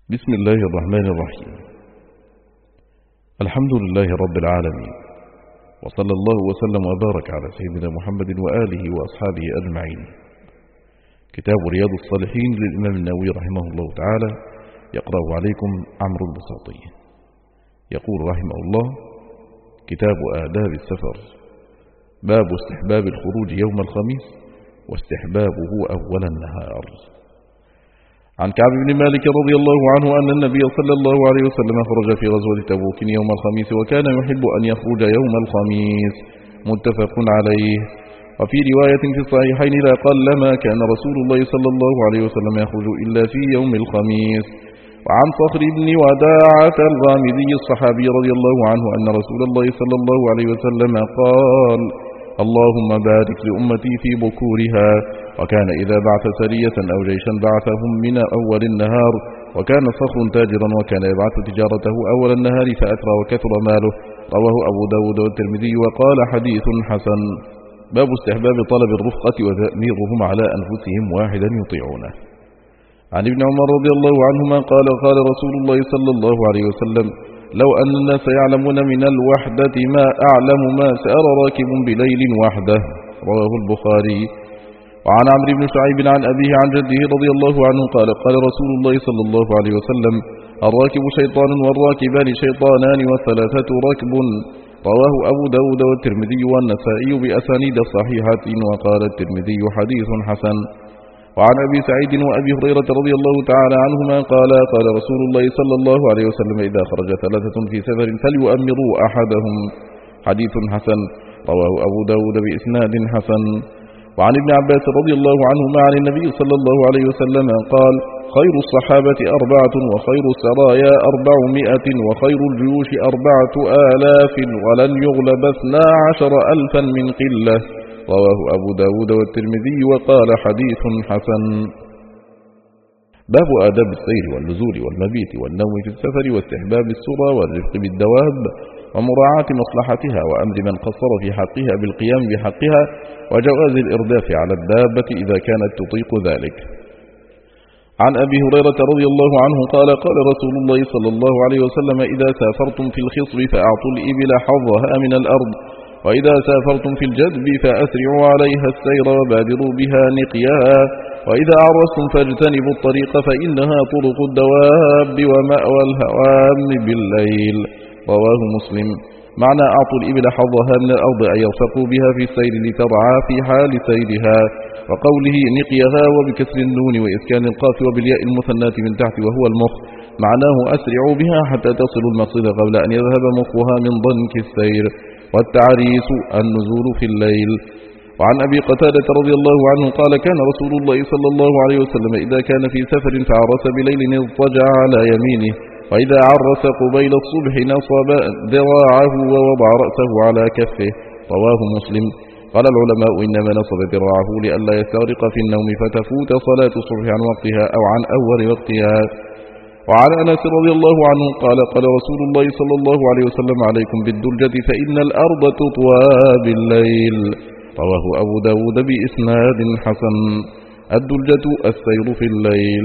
بسم الله الرحمن الرحيم. الحمد لله رب العالمين، وصلى الله وسلم وبارك على سيدنا محمد وآله وأصحابه أجمعين. كتاب رياض الصالحين للإمام النووي رحمه الله تعالى، يقرأ عليكم عمرو البساطي. يقول رحمه الله: كتاب آداب السفر، باب استحباب الخروج يوم الخميس واستحبابه أول النهار. عن كعب بن مالك رضي الله عنه أن النبي صلى الله عليه وسلم خرج في غزوة تبوك يوم الخميس، وكان يحب أن يخرج يوم الخميس، متفق عليه. وفي رواية في الصحيحين: لا قلما كان رسول الله صلى الله عليه وسلم يخرج إلا في يوم الخميس. وعن صخر بن وداعة الغامدي الصحابي رضي الله عنه أن رسول الله صلى الله عليه وسلم قال: اللهم بارك لأمتي في بكورها. وكان إذا بعث سرية أو جيشا بعثهم من أول النهار. وكان صخر تاجرا، وكان يبعث تجارته أول النهار فأثرى وكثر ماله. رواه أبو داود والترمذي وقال: حديث حسن. باب استحباب طلب الرفقة وتأميرهم على أنفسهم واحدا يطيعونه. عن ابن عمر رضي الله عنهما قال: قال رسول الله صلى الله عليه وسلم: لو أن الناس يعلمون من الوحدة ما أعلم ما سأر راكب بليل وحده. رواه البخاري. وعن عمرو بن شعيب عن أبيه عن جده رضي الله عنه قال: قال رسول الله صلى الله عليه وسلم: الراكب شيطان والراكبان شيطانان والثلاثة ركب. رواه أبو داود والترمذي والنسائي بأسانيد صحيحة. وقال الترمذي: حديث حسن. وعن أبي سعيد وأبي هريرة رضي الله تعالى عنهما قال: قال رسول الله صلى الله عليه وسلم: إذا خرج ثلاثة في سفر فليؤمروا أحدهم. حديث حسن. رواه أبو داود بإسناد حسن. وعن ابن عباس رضي الله عنهما عن النبي صلى الله عليه وسلم قال: خير الصحابة 4، وخير السرايا 400، وخير الجيوش 4000، ولن يغلب 12,000 من قلة. رواه أبو داود والترمذي وقال: حديث حسن. باب آداب السير والنزول والمبيت والنوم في السفر، واستحباب السرى والرفق بالدواب، ومراعاة مصلحتها، وأمر من قصر في حقها بالقيام بحقها، وجواز الإرداف على الدابة إذا كانت تطيق ذلك. عن أبي هريرة رضي الله عنه قال: قال رسول الله صلى الله عليه وسلم: إذا سافرتم في الخصب فأعطوا الإبل حظها من الأرض، وإذا سافرتم في الجدب فأسرعوا عليها السير وبادروا بها نقياها، وإذا عرستم فاجتنبوا الطريق فإنها طرق الدواب ومأوى الهوام بالليل. رواه مسلم. معنى أعطوا الإبل حظها من الأرض أن يرفقوا بها في السير لترعى في حال سيرها. وقوله نقيها وبكسر النون وإسكان القاف وبالياء المثنات من تحت وهو المخ، معناه أسرعوا بها حتى تصلوا المقصد قبل أن يذهب مخها من ضنك السير. والتعريس النزول في الليل. وعن أبي قتادة رضي الله عنه قال: كان رسول الله صلى الله عليه وسلم إذا كان في سفر فعرس بليل اضطجع على يمينه، وإذا عرس قبيل الصبح نصب ذراعه ووضع رأسه على كفه. رواه مسلم. قال العلماء: إنما نصب ذراعه لئلا يستغرق في النوم فتفوت صلاة الصبح عن وقتها أو عن أول وقتها. وعن أنس رضي الله عنه قال: قال رسول الله صلى الله عليه وسلم: عليكم بالدلجة فإن الأرض تطوى بالليل. رواه أبو داود بإسناد حسن. الدلجة السير في الليل.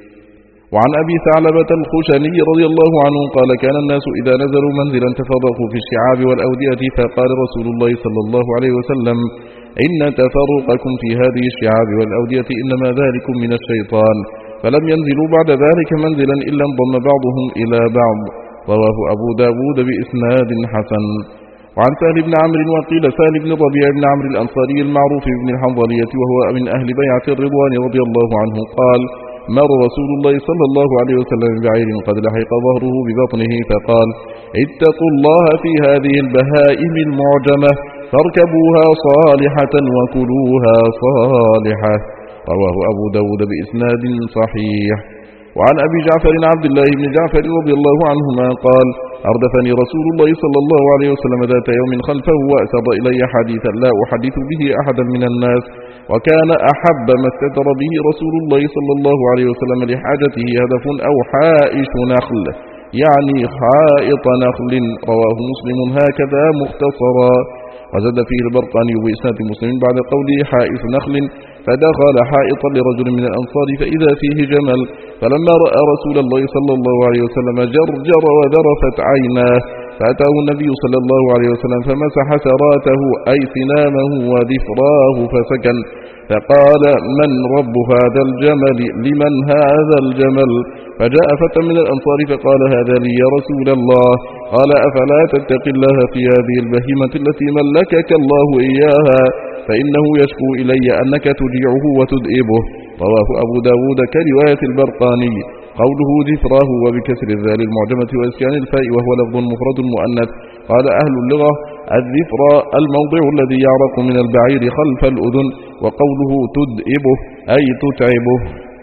وعن أبي ثعلبة الخشني رضي الله عنه قال: كان الناس إذا نزلوا منزلا تفرقوا في الشعاب والأودية، فقال رسول الله صلى الله عليه وسلم: إن تفرقكم في هذه الشعاب والأودية إنما ذلكم من الشيطان. فلم ينزلوا بعد ذلك منزلا إلا انضم بعضهم إلى بعض. رواه أبو داود بإسناد حسن. وعن سهل بن عمرو وقيل سهل بن ربيع بن عمرو الأنصاري المعروف بن الحنظلية وهو من أهل بيعة الرضوان رضي الله عنه قال: مر رسول الله صلى الله عليه وسلم بعير قد لحق ظهره ببطنه فقال: اتقوا الله في هذه البهائم المعجمة، فاركبوها صالحة وكلوها صالحة. رواه أبو داود بإسناد صحيح. وعن أبي جعفر عبد الله بن جعفر رضي الله عنهما قال: أردفني رسول الله صلى الله عليه وسلم ذات يوم خلفه وأسر إلي حديثا لا أحدث به أحدا من الناس، وكان أحب ما استتر به رسول الله صلى الله عليه وسلم لحاجته هدف أو حائش نخل، يعني حائط نخل. رواه مسلم هكذا مختصرا. وزاد فيه البرقاني بإسناد مسلم بعد قوله حائط نخل، فدخل حائطا لرجل من الأنصار فإذا فيه جمل، فلما رأى رسول الله صلى الله عليه وسلم جرجر وذرفت عيناه، فأتاه النبي صلى الله عليه وسلم فمسح سراته أي سنامه وذفراه فسكن، فقال من رب هذا الجمل؟ لمن هذا الجمل؟ فجاء فتى من الأنصار فقال هذا لي يا رسول الله. قال أفلا تتق الله في هذه البهيمة التي ملكك الله إياها، فإنه يشكو إلي أنك تجيعه وتدئبه. رواه أبو داود كرواية البرقاني. قوله ذفراه وبكسر الذال المعجمة وإسكان الفاء وهو لفظ مفرد مؤنث. قال أهل اللغة الذفرى الموضع الذي يعرق من البعير خلف الأذن، وقوله تدئبه أي تتعبه.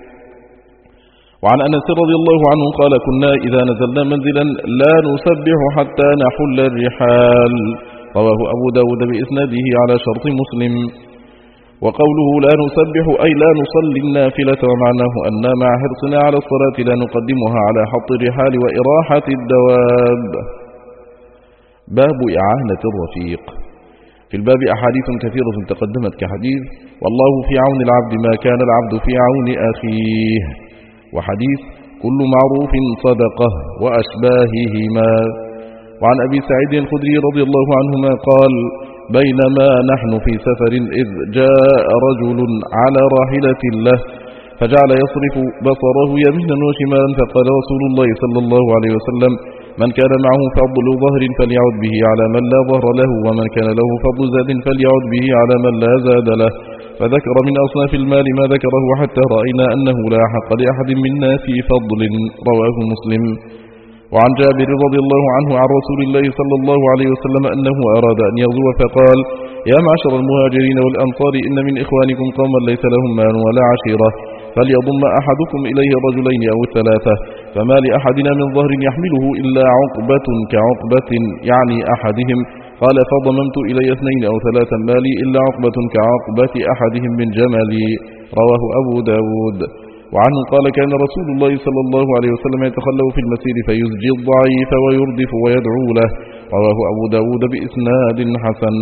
وعن أنس رضي الله عنه قال كنا إذا نزلنا منزلا لا نسبح حتى نحل الرحال. رواه أبو داود بإسناده على شرط مسلم. وقوله لا نسبح أي لا نصلي النافلة، ومعناه أن مع حرصنا على الصلاة لا نقدمها على حط الرحال وإراحة الدواب. باب إعانة الرفيق. في الباب أحاديث كثيرة تقدمت كحديث والله في عون العبد ما كان العبد في عون أخيه، وحديث كل معروف صدقة وأشباههما. وعن أبي سعيد الخدري رضي الله عنهما قال بينما نحن في سفر إذ جاء رجل على راحلة له فجعل يصرف بصره يمينا وشمالا، فقال رسول الله صلى الله عليه وسلم من كان معه فضل ظهر فليعد به على من لا ظهر له، ومن كان له فضل زاد فليعد به على من لا زاد له. فذكر من أصناف المال ما ذكره حتى رأينا أنه لا حق لأحد منا في فضل. رواه مسلم. وعن جابر رضي الله عنه عن رسول الله صلى الله عليه وسلم أنه أراد أن يغزو فقال يا معشر المهاجرين والأنصار إن من إخوانكم قوما ليس لهم مال ولا عشيرة، فليضم أحدكم إليه الرجلين أو الثلاثة، فما لأحدنا من ظهر يحمله إلا عقبة كعقبة يعني أحدهم. قال فضممت إلي 2 أو 3 ما لي إلا عقبة كعقبة أحدهم من جملي. رواه أبو داود. وعنه قال كان رسول الله صلى الله عليه وسلم يتخلو في المسير فيزجي الضعيف ويردف ويدعو له. رواه أبو داود بإسناد حسن.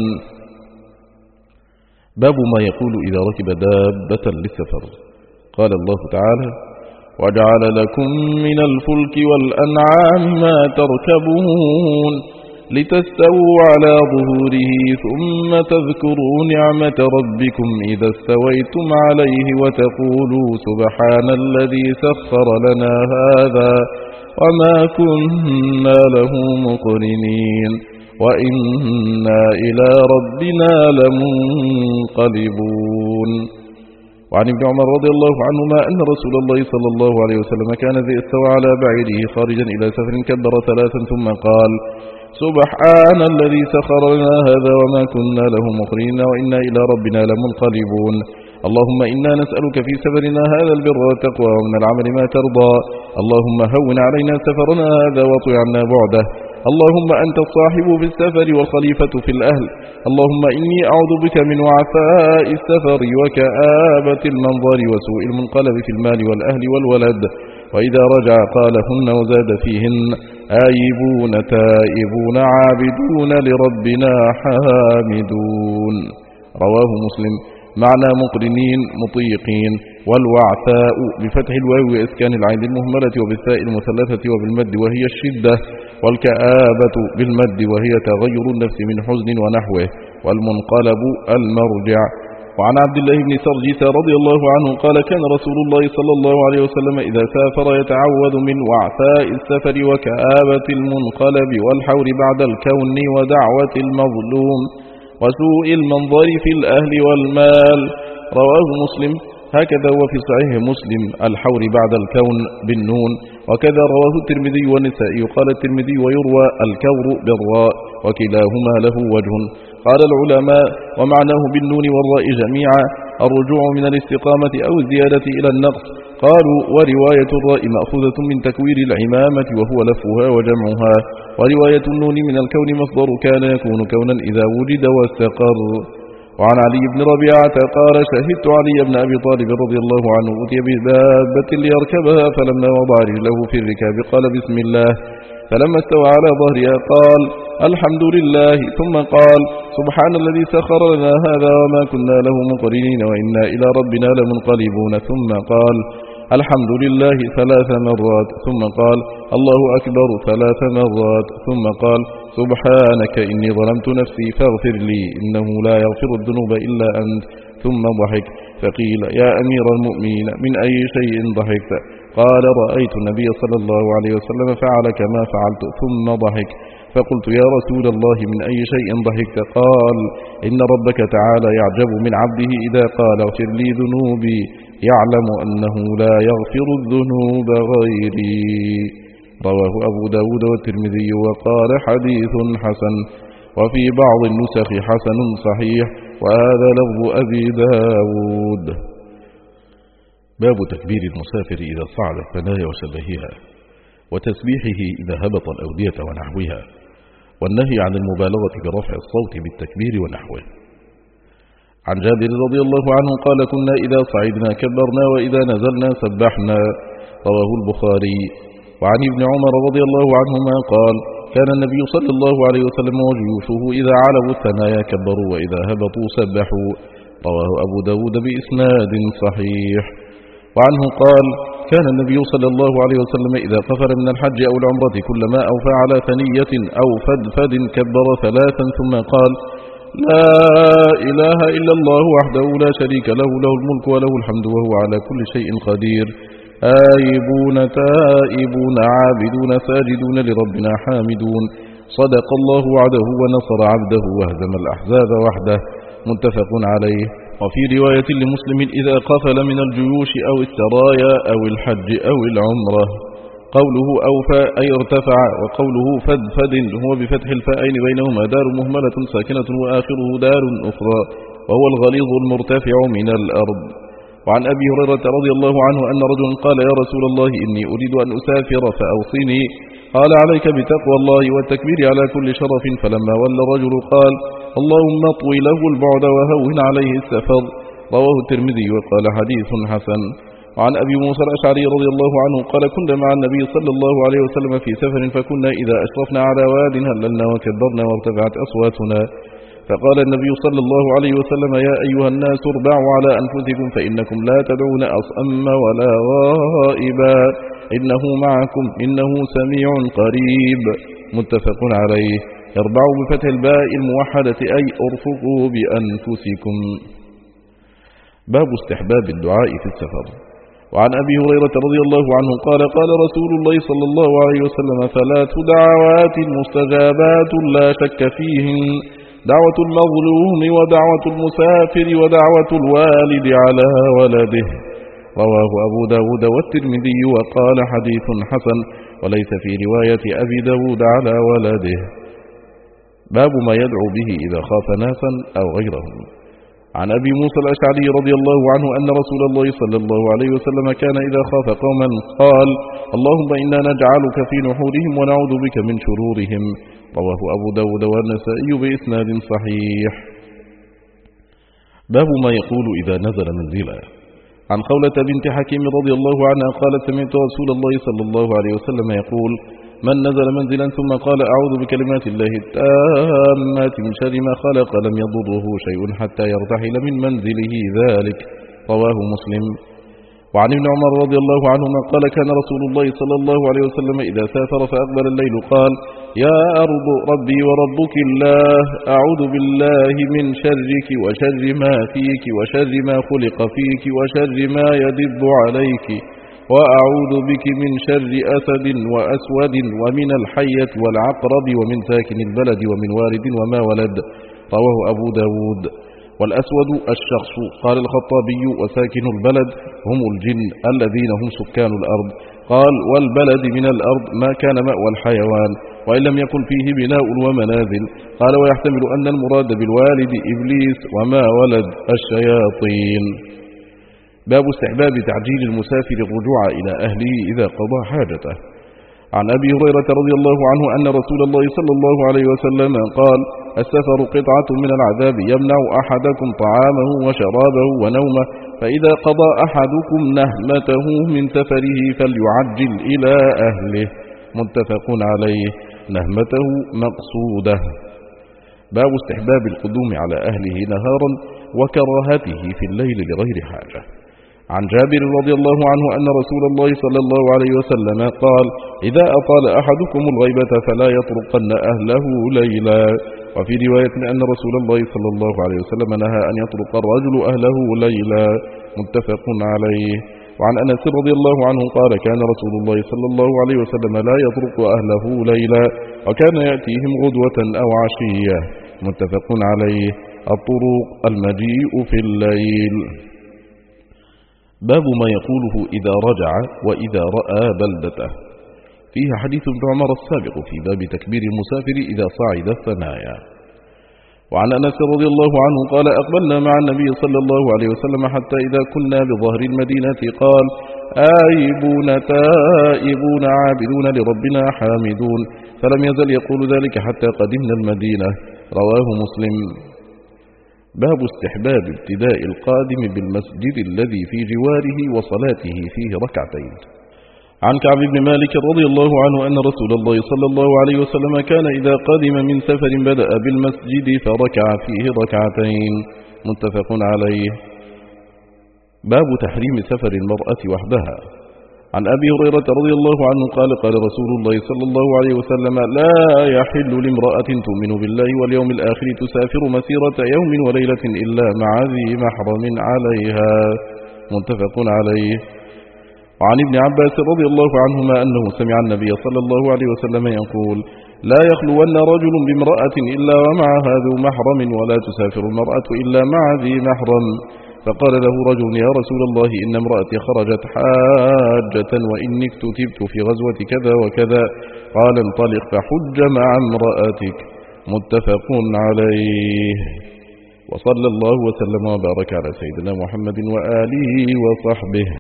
باب ما يقول إذا ركب دابة للسفر. قال الله تعالى وجعل لكم من الفلك والأنعام ما تركبون لتستووا على ظهوره ثم تذكروا نعمة ربكم إذا استويتم عليه وتقولوا سبحان الذي سخر لنا هذا وما كنا له مقرنين وإنا إلى ربنا لمنقلبون. وعن ابن عمر رضي الله عنهما أن رسول الله صلى الله عليه وسلم كان ذي استوى على بعيره خارجا إلى سفر كبر 3 ثم قال سبحان الذي سخر لنا هذا وما كنا له مقرنين وإنا إلى ربنا لمنقلبون. اللهم إنا نسألك في سفرنا هذا البر والتقوى ومن العمل ما ترضى. اللهم هون علينا سفرنا هذا واطع عنا بعده. اللهم أنت الصاحب في السفر والخليفة في الأهل. اللهم إني أعوذ بك من وعثاء السفر وكآبة المنظر وسوء المنقلب في المال والأهل والولد. وإذا رجع قالهن وزاد فيهن آيبون تائبون عابدون لربنا حامدون. رواه مسلم. معنى مقرنين مطيقين. والوعثاء بفتح الواو وإسكان العين المهملة وبالثاء المثلثة وبالمد وهي الشدة، والكآبة بالمد وهي تغير النفس من حزن ونحوه، والمنقلب المرجع. وعن عبد الله بن سرجس رضي الله عنه قال كان رسول الله صلى الله عليه وسلم إذا سافر يتعوذ من وعثاء السفر وكآبة المنقلب والحور بعد الكون ودعوة المظلوم وسوء المنظر في الأهل والمال. رواه مسلم. هكذا وفي صحيح مسلم الحور بعد الكون بالنون، وكذا رواه الترمذي والنسائي. قال الترمذي ويروى الكور بالراء وكلاهما له وجه. قال العلماء ومعناه بالنون والراء جميعا الرجوع من الاستقامة أو الزيادة إلى النقص. قالوا ورواية الراء مأخوذة من تكوير العمامة وهو لفها وجمعها، ورواية النون من الكون مصدر كان يكون كونا إذا وجد واستقر. وعن علي بن ربيعة قال شهدت علي بن أبي طالب رضي الله عنه أتي بدابة ليركبها فلما وضع رجله في الركاب قال بسم الله، فلما استوى على ظهرها قال الحمد لله، ثم قال سبحان الذي سخر لنا هذا وما كنا له مقرنين وإنا إلى ربنا لمنقلبون، ثم قال الحمد لله 3 مرات، ثم قال الله أكبر 3 مرات، ثم قال سبحانك إني ظلمت نفسي فاغفر لي إنه لا يغفر الذنوب إلا أنت، ثم ضحك. فقيل يا أمير المؤمنين من أي شيء ضحكت؟ قال رأيت النبي صلى الله عليه وسلم فعل كما فعلت، ثم ضحك. فقلت يا رسول الله من أي شيء ضحكت؟ قال إن ربك تعالى يعجب من عبده إذا قال اغفر لي ذنوبي يعلم أنه لا يغفر الذنوب غيري. رواه أبو داود والترمذي وقال حديث حسن، وفي بعض النسخ حسن صحيح، وهذا لفظ أبي داود. باب تكبير المسافر إذا صعد الثنايا وشبهها، وتسبيحه إذا هبط الأودية ونحوها، والنهي عن المبالغة برفع الصوت بالتكبير ونحوه. عن جابر رضي الله عنه قال كنا إذا صعدنا كبرنا وإذا نزلنا سبحنا، رواه البخاري. وعن ابن عمر رضي الله عنهما قال كان النبي صلى الله عليه وسلم وجيوشه إذا علوا الثنايا كبروا وإذا هبطوا سبحوا، رواه أبو داود بإسناد صحيح. وعنه قال كان النبي صلى الله عليه وسلم إذا قفل من الحج أو العمرة كلما أوفى على ثنية أو فدفد كبر 3 ثم قال لا إله إلا الله وحده لا شريك له، له الملك وله الحمد وهو على كل شيء قدير، آيبون تائبون عابدون ساجدون لربنا حامدون، صدق الله وعده ونصر عبده وهزم الأحزاب وحده، متفق عليه. وفي رواية لمسلم إذا قفل من الجيوش أو السرايا أو الحج أو العمرة. قوله أوفى أي ارتفع، وقوله فدفد هو بفتح الفاءين بينهما دار مهملة ساكنة وآخره دار أخرى، وهو الغليظ المرتفع من الأرض. وعن أبي هريرة رضي الله عنه أن رجلا قال يا رسول الله إني أريد أن أسافر فأوصني، قال عليك بتقوى الله والتكبير على كل شرف. فلما ولى الرجل قال اللهم اطوي له البعد وهون عليه السفر، رواه الترمذي وقال حديث حسن. وعن أبي موسى الأشعري رضي الله عنه قال كنا مع النبي صلى الله عليه وسلم في سفر فكنا إذا أشرفنا على واد هللنا وكبرنا وارتفعت أصواتنا، فقال النبي صلى الله عليه وسلم يا أيها الناس اربعوا على أنفسكم فإنكم لا تدعون أصم ولا غائبا إنه معكم إنه سميع قريب، متفق عليه. اربعوا بفتح الباء الموحدة أي ارفقوا بأنفسكم. باب استحباب الدعاء في السفر. وعن أبي هريرة رضي الله عنه قال قال رسول الله صلى الله عليه وسلم 3 دعوات مستجابات لا شك فيهن، دعوة المظلوم ودعوة المسافر ودعوة الوالد على ولده، رواه أبو داود والترمذي وقال حديث حسن، وليس في رواية أبي داود على ولده. باب ما يدعو به إذا خاف ناسا أو غيرهم. عن أبي موسى الأشعري رضي الله عنه أن رسول الله صلى الله عليه وسلم كان إذا خاف قوما قال اللهم إنا نجعلك في نحورهم ونعوذ بك من شرورهم، رواه أبو داود والنسائي بإسناد صحيح. باب ما يقول إذا نزل منزلا. عن خولة بنت حكيم رضي الله عنها قالت سمعت رسول الله صلى الله عليه وسلم يقول من نزل منزلا ثم قال أعوذ بكلمات الله التامات من شر ما خلق لم يضره شيء حتى يرتحل من منزله ذلك، رواه مسلم. وعن ابن عمر رضي الله عنهما قال كان رسول الله صلى الله عليه وسلم إذا سافر فأقبل الليل قال يا أرض ربي وربك الله أعوذ بالله من شرك وشر ما فيك وشر ما خلق فيك وشر ما يدب عليك، وأعوذ بك من شر أسد وأسود ومن الحية والعقرب ومن ساكن البلد ومن والد وما ولد، رواه أبو داود. والأسود الشخص، قال الخطابي وساكن البلد هم الجن الذين هم سكان الأرض، قال والبلد من الأرض ما كان مأوى الحيوان وإن لم يكن فيه بناء ومنازل، قال ويحتمل أن المراد بالوالد إبليس وما ولد الشياطين. باب استحباب تعجيل المسافر الرجوع إلى أهله إذا قضى حاجته. عن أبي هريرة رضي الله عنه أن رسول الله صلى الله عليه وسلم قال السفر قطعة من العذاب يمنع أحدكم طعامه وشرابه ونومه، فإذا قضى أحدكم نهمته من سفره فليعجل إلى أهله، متفق عليه. نهمته مقصوده. باب استحباب القدوم على أهله نهارا وكراهته في الليل لغير حاجة. عن جابر رضي الله عنه أن رسول الله صلى الله عليه وسلم قال: إذا أطال أحدكم الغيبة فلا يطرقن أهله ليلا. وفي رواية أن رسول الله صلى الله عليه وسلم نهى أن يطرق الرجل أهله ليلا، متفق عليه. وعن أنس رضي الله عنه قال: كان رسول الله صلى الله عليه وسلم لا يطرق أهله ليلا، وكان يأتيهم غدوة أو عشية، متفق عليه. الطرق المجيء في الليل. باب ما يقوله إذا رجع وإذا رأى بلدته. فيه حديث ابن عمر السابق في باب تكبير المسافر إذا صعد الثنايا. وعن أنس رضي الله عنه قال: أقبلنا مع النبي صلى الله عليه وسلم حتى إذا كنا بظهر المدينة قال: آيبون تائبون عابدون لربنا حامدون، فلم يزل يقول ذلك حتى قدمنا المدينة. رواه مسلم. باب استحباب ابتداء القادم بالمسجد الذي في جواره وصلاته فيه ركعتين. عن كعب بن مالك رضي الله عنه أن رسول الله صلى الله عليه وسلم كان إذا قدم من سفر بدأ بالمسجد فركع فيه ركعتين، متفق عليه. باب تحريم سفر المرأة وحدها. عن أبي هريرة رضي الله عنه قال: قال رسول الله صلى الله عليه وسلم: لا يحل لامرأة تؤمن بالله واليوم الآخر تسافر مسيرة يوم وليلة إلا مع ذي محرم عليها، متفق عليه. وعن ابن عباس رضي الله عنهما أنه سمع النبي صلى الله عليه وسلم يقول: لا يخلون رجل بامرأة إلا ومعها ذو محرم، ولا تسافر المرأة إلا مع ذي محرم. فقال له رجل: يا رسول الله، إن امرأتي خرجت حاجة وإني اكتتبت في غزوة كذا وكذا. قال: انطلق فحج مع امرأتك، متفق عليه. وصلى الله وسلم وبارك على سيدنا محمد وآله وصحبه.